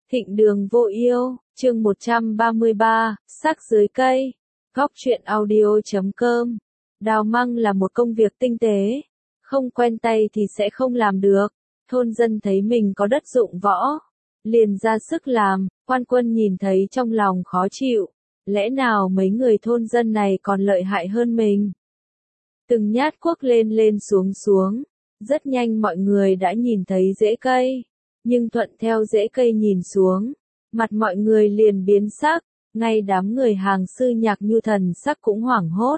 Thịnh đường vô yêu, chương 133, sắc dưới cây. Góc truyện audio.com. Đào măng là một công việc tinh tế, không quen tay thì sẽ không làm được. Thôn dân thấy mình có đất dụng võ, liền ra sức làm. Quan Quân nhìn thấy trong lòng khó chịu, lẽ nào mấy người thôn dân này còn lợi hại hơn mình? Từng nhát cuốc lên lên xuống xuống, rất nhanh mọi người đã nhìn thấy rễ cây, nhưng thuận theo rễ cây nhìn xuống, mặt mọi người liền biến sắc, ngay đám người hàng sư Nhạc Nhu thần sắc cũng hoảng hốt.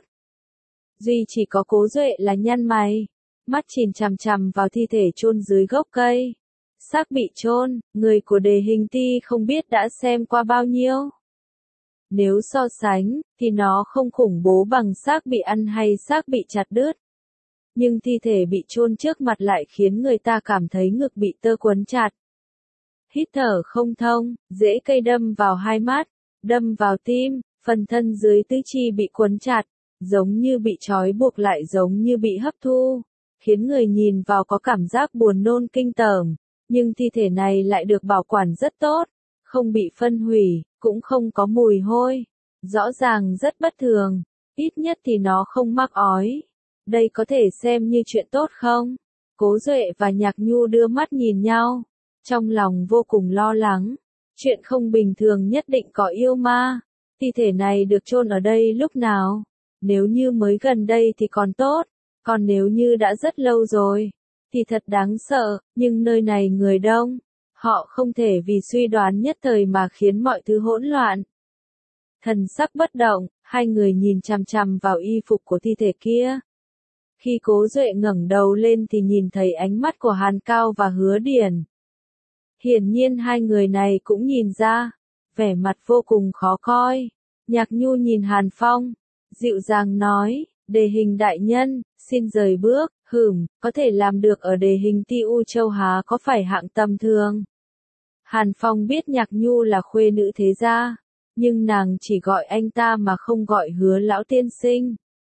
Duy chỉ có Cố Duệ là nhăn mày, mắt chìm chằm chằm vào thi thể chôn dưới gốc cây. Xác bị chôn, người của Đề Hình Ti không biết đã xem qua bao nhiêu. Nếu so sánh, thì nó không khủng bố bằng xác bị ăn hay xác bị chặt đứt. Nhưng thi thể bị chôn trước mặt lại khiến người ta cảm thấy ngực bị tơ quấn chặt. Hít thở không thông, rễ cây đâm vào hai mắt, đâm vào tim, phần thân dưới tứ chi bị quấn chặt, giống như bị trói buộc lại giống như bị hấp thu, khiến người nhìn vào có cảm giác buồn nôn kinh tởm. Nhưng thi thể này lại được bảo quản rất tốt, không bị phân hủy, cũng không có mùi hôi. Rõ ràng rất bất thường, ít nhất thì nó không mắc ói. Đây có thể xem như chuyện tốt không? Cố Duệ và Nhạc Nhu đưa mắt nhìn nhau, trong lòng vô cùng lo lắng. Chuyện không bình thường nhất định có yêu ma. Thi thể này được chôn ở đây lúc nào? Nếu như mới gần đây thì còn tốt, còn nếu như đã rất lâu rồi thì thật đáng sợ, nhưng nơi này người đông, họ không thể vì suy đoán nhất thời mà khiến mọi thứ hỗn loạn. Thần sắc bất động, hai người nhìn chằm chằm vào y phục của thi thể kia. Khi Cố Duệ ngẩng đầu lên thì nhìn thấy ánh mắt của Hàn Cao và Hứa Điển. Hiển nhiên hai người này cũng nhìn ra, vẻ mặt vô cùng khó coi. Nhạc Nhu nhìn Hàn Phong, dịu dàng nói, Đề Hình đại nhân, xin rời bước. Có thể làm được ở Đề Hình Ti U Châu há có phải hạng tầm thường. Hàn Phong biết Nhạc Nhu là khuê nữ thế gia, nhưng nàng chỉ gọi anh ta mà không gọi Hứa lão tiên sinh.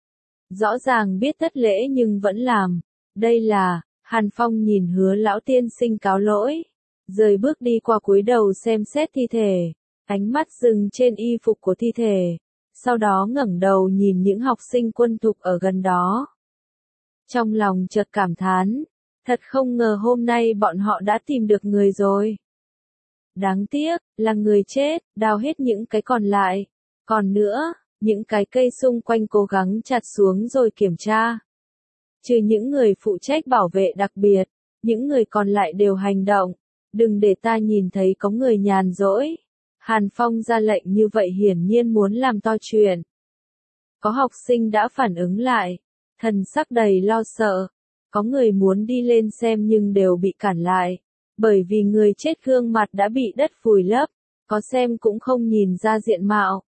Rõ ràng biết thất lễ nhưng vẫn làm. Đây là, Hàn Phong nhìn Hứa lão tiên sinh cáo lỗi, rời bước đi qua cúi đầu xem xét thi thể, ánh mắt dừng trên y phục của thi thể, sau đó ngẩng đầu nhìn những học sinh quân thục ở gần đó. Trong lòng chợt cảm thán, thật không ngờ hôm nay bọn họ đã tìm được người rồi. Đáng tiếc, là người chết, đào hết những cái còn lại. Còn nữa, những cái cây xung quanh cố gắng chặt xuống rồi kiểm tra. Trừ những người phụ trách bảo vệ đặc biệt, những người còn lại đều hành động. Đừng để ta nhìn thấy có người nhàn rỗi. Hàn Phong ra lệnh như vậy hiển nhiên muốn làm to chuyện. Có học sinh đã phản ứng lại, thần sắc đầy lo sợ. Có người muốn đi lên xem nhưng đều bị cản lại, bởi vì người chết gương mặt đã bị đất vùi lấp, có xem cũng không nhìn ra diện mạo.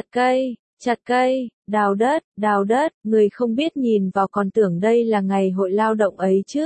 Chặt cây, đào đất, người không biết nhìn vào còn tưởng đây là ngày hội lao động ấy chứ.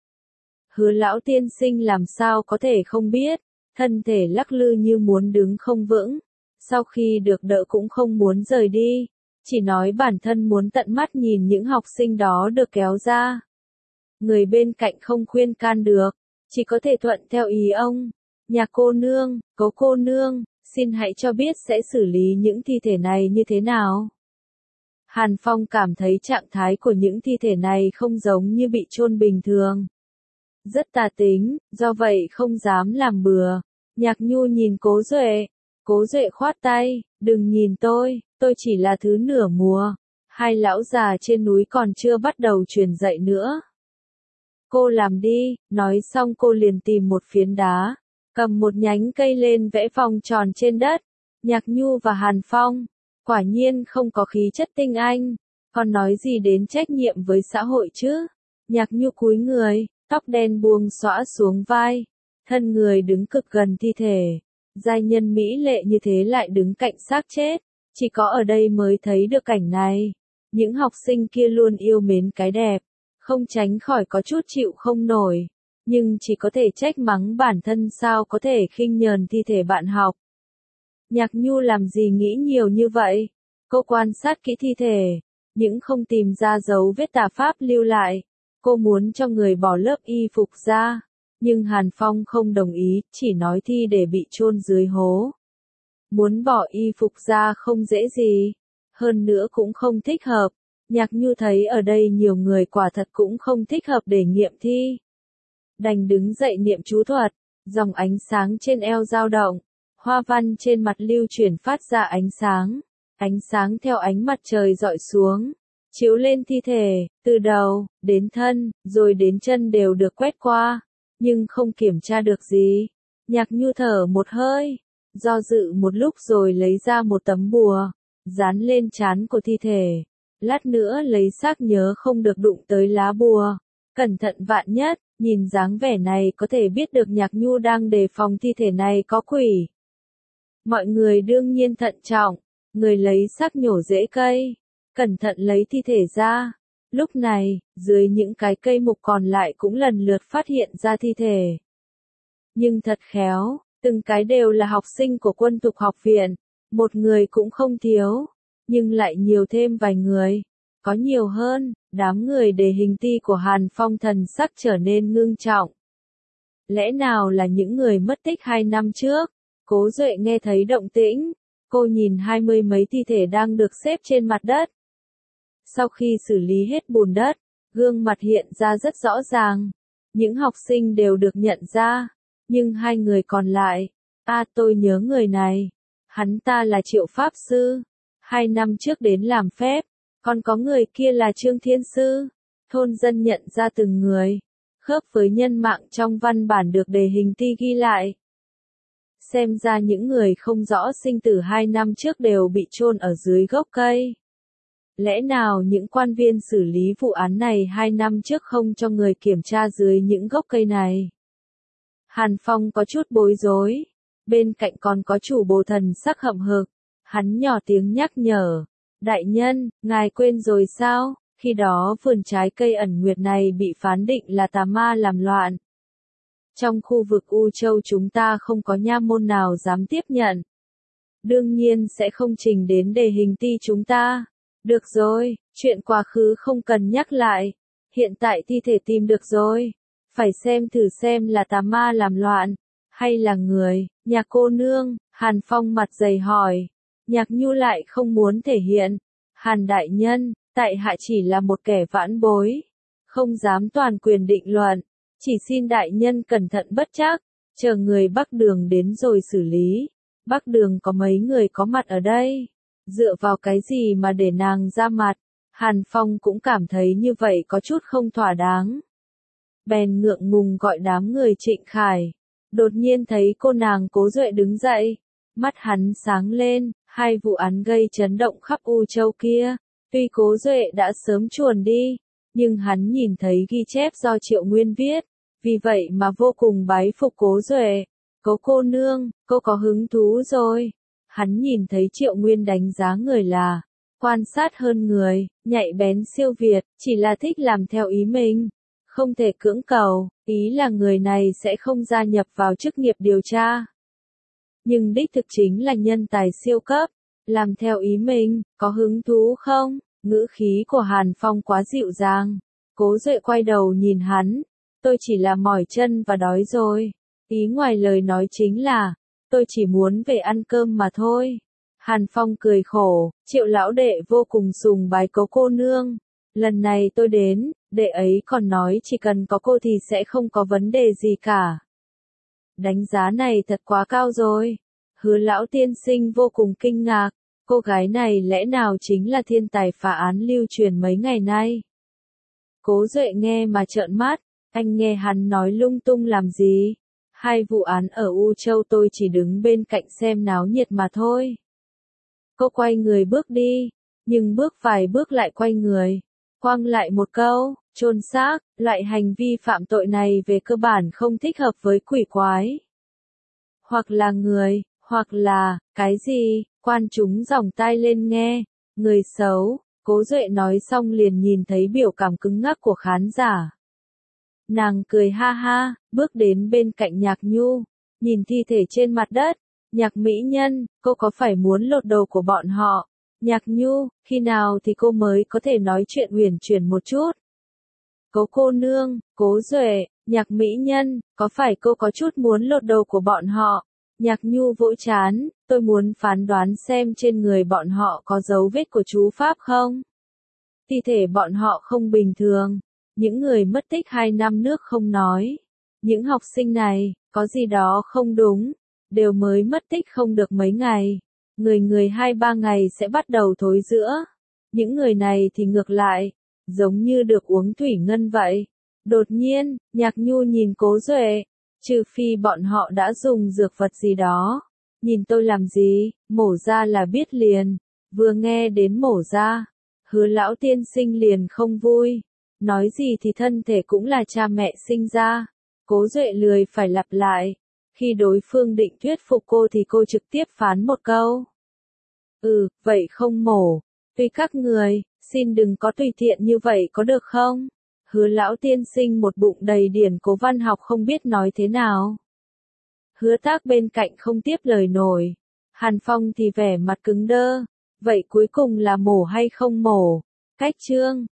Hứa lão tiên sinh làm sao có thể không biết, thân thể lắc lư như muốn đứng không vững, sau khi được đỡ cũng không muốn rời đi. Chỉ nói bản thân muốn tận mắt nhìn những học sinh đó được kéo ra. Người bên cạnh không khuyên can được, chỉ có thể thuận theo ý ông. Nhạc cô nương, Cố cô nương, xin hãy cho biết sẽ xử lý những thi thể này như thế nào. Hàn Phong cảm thấy trạng thái của những thi thể này không giống như bị chôn bình thường. Rất tà tính, do vậy không dám làm bừa. Nhạc Nhu nhìn Cố Duệ. Cố Duệ khoát tay, đừng nhìn tôi chỉ là thứ nửa mùa. Hai lão già trên núi còn chưa bắt đầu truyền dạy nữa. Cô làm đi, nói xong cô liền tìm một phiến đá, cầm một nhánh cây lên vẽ vòng tròn trên đất. Nhạc Nhu và Hàn Phong, quả nhiên không có khí chất tinh anh, còn nói gì đến trách nhiệm với xã hội chứ. Nhạc Nhu cúi người, tóc đen buông xõa xuống vai, thân người đứng cực gần thi thể. Giai nhân mỹ lệ như thế lại đứng cạnh xác chết, chỉ có ở đây mới thấy được cảnh này. Những học sinh kia luôn yêu mến cái đẹp, không tránh khỏi có chút chịu không nổi, nhưng chỉ có thể trách mắng bản thân sao có thể khinh nhờn thi thể bạn học. Nhạc Nhu làm gì nghĩ nhiều như vậy? Cô quan sát kỹ thi thể, những không tìm ra dấu vết tà pháp lưu lại. Cô muốn cho người bỏ lớp y phục ra, Nhưng Hàn Phong không đồng ý, chỉ nói thi để bị chôn dưới hố. Muốn bỏ y phục ra không dễ gì, hơn nữa cũng không thích hợp. Nhạc Nhu thấy ở đây nhiều người quả thật cũng không thích hợp để nghiệm thi. Đành đứng dậy niệm chú thuật, dòng ánh sáng trên eo dao động, hoa văn trên mặt lưu chuyển phát ra ánh sáng theo ánh mặt trời dọi xuống, chiếu lên thi thể, từ đầu, đến thân, rồi đến chân đều được quét qua, nhưng không kiểm tra được gì. Nhạc Nhu thở một hơi, do dự một lúc rồi lấy ra một tấm bùa, dán lên trán của thi thể. Lát nữa lấy xác nhớ không được đụng tới lá bùa, cẩn thận vạn nhất, nhìn dáng vẻ này có thể biết được Nhạc Nhu đang đề phòng thi thể này có quỷ. Mọi người đương nhiên thận trọng, người lấy xác nhổ rễ cây, cẩn thận lấy thi thể ra. Lúc này, dưới những cái cây mục còn lại cũng lần lượt phát hiện ra thi thể. Nhưng thật khéo, từng cái đều là học sinh của Quân Tục học viện, một người cũng không thiếu, nhưng lại nhiều thêm vài người. Có nhiều hơn, đám người đề hình ti của Hàn Phong thần sắc trở nên ngưng trọng. Lẽ nào là những người mất tích 2 năm trước? Cố Duệ nghe thấy động tĩnh, cô nhìn 20 mấy thi thể đang được xếp trên mặt đất. Sau khi xử lý hết bùn đất, gương mặt hiện ra rất rõ ràng. Những học sinh đều được nhận ra, nhưng 2 người còn lại, tôi nhớ người này. Hắn ta là Triệu Pháp Sư, 2 năm trước đến làm phép, còn có người kia là Trương Thiên Sư. Thôn dân nhận ra từng người, khớp với nhân mạng trong văn bản được đề hình ti ghi lại. Xem ra những người không rõ sinh tử 2 năm trước đều bị chôn ở dưới gốc cây. Lẽ nào những quan viên xử lý vụ án này 2 năm trước không cho người kiểm tra dưới những gốc cây này? Hàn Phong có chút bối rối, bên cạnh còn có chủ bồ thần sắc hậm hực, hắn nhỏ tiếng nhắc nhở, đại nhân, ngài quên rồi sao, khi đó vườn trái cây ẩn nguyệt này bị phán định là tà ma làm loạn. Trong khu vực U Châu chúng ta không có nha môn nào dám tiếp nhận. Đương nhiên sẽ không trình đến đề hình ti chúng ta. Được rồi, chuyện quá khứ không cần nhắc lại. Hiện tại thi thể tìm được rồi. Phải xem thử xem là tà ma làm loạn, hay là người. Nhạc cô nương, Hàn Phong mặt dày hỏi. Nhạc Nhu lại không muốn thể hiện. Hàn đại nhân, tại hạ chỉ là một kẻ vãn bối. Không dám toàn quyền định luận. Chỉ xin đại nhân cẩn thận bất trắc, chờ người Bắc Đường đến rồi xử lý. Bắc Đường có mấy người có mặt ở đây? Dựa vào cái gì mà để nàng ra mặt? Hàn Phong cũng cảm thấy như vậy có chút không thỏa đáng. Bèn ngượng ngùng gọi đám người Trịnh Khải. Đột nhiên thấy cô nàng Cố Duệ đứng dậy. Mắt hắn sáng lên, 2 vụ án gây chấn động khắp U Châu kia. Tuy Cố Duệ đã sớm chuồn đi, nhưng hắn nhìn thấy ghi chép do Triệu Nguyên viết, vì vậy mà vô cùng bái phục Cố Duệ. Cố cô nương, cô có hứng thú rồi. Hắn nhìn thấy Triệu Nguyên đánh giá người là quan sát hơn người, nhạy bén siêu việt, chỉ là thích làm theo ý mình, không thể cưỡng cầu, ý là người này sẽ không gia nhập vào chức nghiệp điều tra. Nhưng đích thực chính là nhân tài siêu cấp, làm theo ý mình, có hứng thú không? Ngữ khí của Hàn Phong quá dịu dàng. Cố Duệ quay đầu nhìn hắn, tôi chỉ là mỏi chân và đói rồi. Ý ngoài lời nói chính là, tôi chỉ muốn về ăn cơm mà thôi. Hàn Phong cười khổ, Triệu lão đệ vô cùng sùng bái Cố cô nương. Lần này tôi đến, đệ ấy còn nói chỉ cần có cô thì sẽ không có vấn đề gì cả. Đánh giá này thật quá cao rồi. Hứa lão tiên sinh vô cùng kinh ngạc. Cô gái này lẽ nào chính là thiên tài phá án lưu truyền mấy ngày nay? Cố Duệ nghe mà trợn mắt, anh nghe hắn nói lung tung làm gì? 2 vụ án ở U Châu tôi chỉ đứng bên cạnh xem náo nhiệt mà thôi. Cô quay người bước đi, nhưng bước vài bước lại quay người, quăng lại một câu, chôn xác, loại hành vi phạm tội này về cơ bản không thích hợp với quỷ quái. Hoặc là người, hoặc là, cái gì, quan chúng dòng tai lên nghe, người xấu. Cố Duệ nói xong liền nhìn thấy biểu cảm cứng ngắc của khán giả. Nàng cười ha ha, bước đến bên cạnh Nhạc Nhu, nhìn thi thể trên mặt đất. Nhạc mỹ nhân, cô có phải muốn lột đầu của bọn họ? Nhạc Nhu, khi nào thì cô mới có thể nói chuyện uyển chuyển một chút? Cố cô nương, Cố Duệ, Nhạc mỹ nhân, có phải cô có chút muốn lột đồ của bọn họ? Nhạc Nhu vỗ trán, tôi muốn phán đoán xem trên người bọn họ có dấu vết của chú Pháp không? Thi thể bọn họ không bình thường. Những người mất tích 2 năm nước không nói. Những học sinh này, có gì đó không đúng. Đều mới mất tích không được mấy ngày. Người 2-3 ngày sẽ bắt đầu thối rữa. Những người này thì ngược lại, giống như được uống thủy ngân vậy. Đột nhiên, Nhạc Nhu nhìn Cố Duệ. Trừ phi bọn họ đã dùng dược vật gì đó. Nhìn tôi làm gì, mổ ra là biết liền. Vừa nghe đến mổ ra, Hứa lão tiên sinh liền không vui. Nói gì thì thân thể cũng là cha mẹ sinh ra. Cố Duệ lười phải lặp lại. Khi đối phương định thuyết phục cô thì cô trực tiếp phán một câu. Vậy không mổ. Tuy các người, xin đừng có tùy tiện như vậy có được không? Hứa lão tiên sinh một bụng đầy điển cố văn học không biết nói thế nào. Hứa Tác bên cạnh không tiếp lời nổi. Hàn Phong thì vẻ mặt cứng đơ. Vậy cuối cùng là mổ hay không mổ? Cách chương